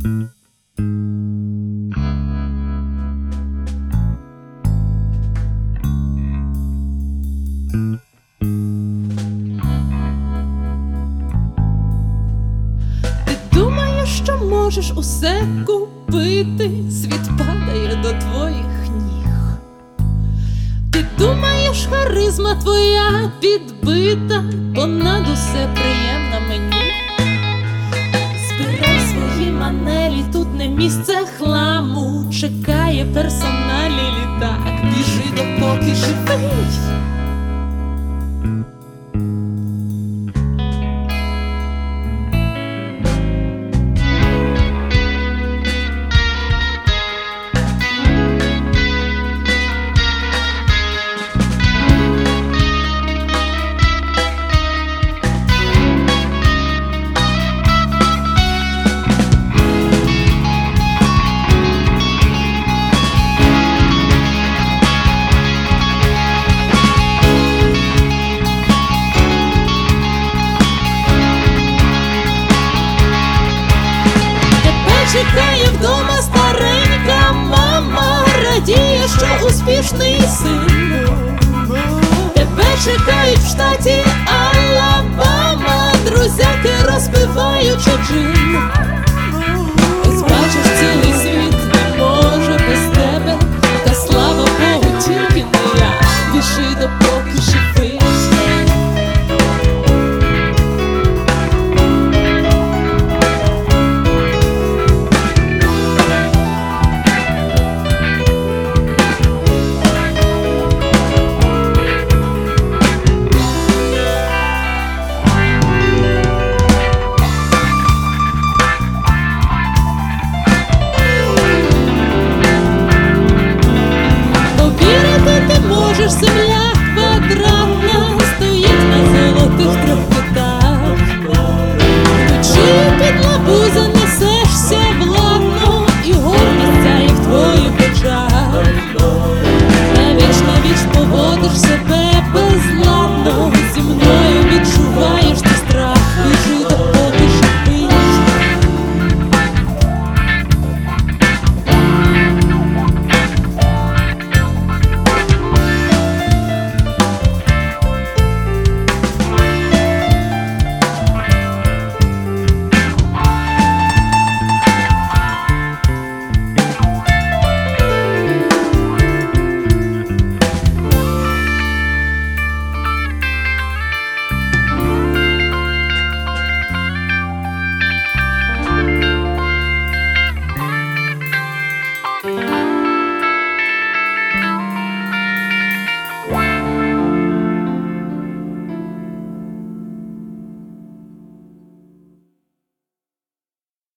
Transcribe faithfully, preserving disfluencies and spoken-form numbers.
Що можеш усе купити, світ падає до твоїх ніг. Ти думаєш, харизма твоя підбита, понад усе приємна мені. Збирай свої манелі, тут не місце хламу, чекає персональний літак, біжи допоки живий. Чекає вдома старенька мама, радіє, що успішний син. Тебе чекають в штаті Алабама, друзяки розпиваючи джин.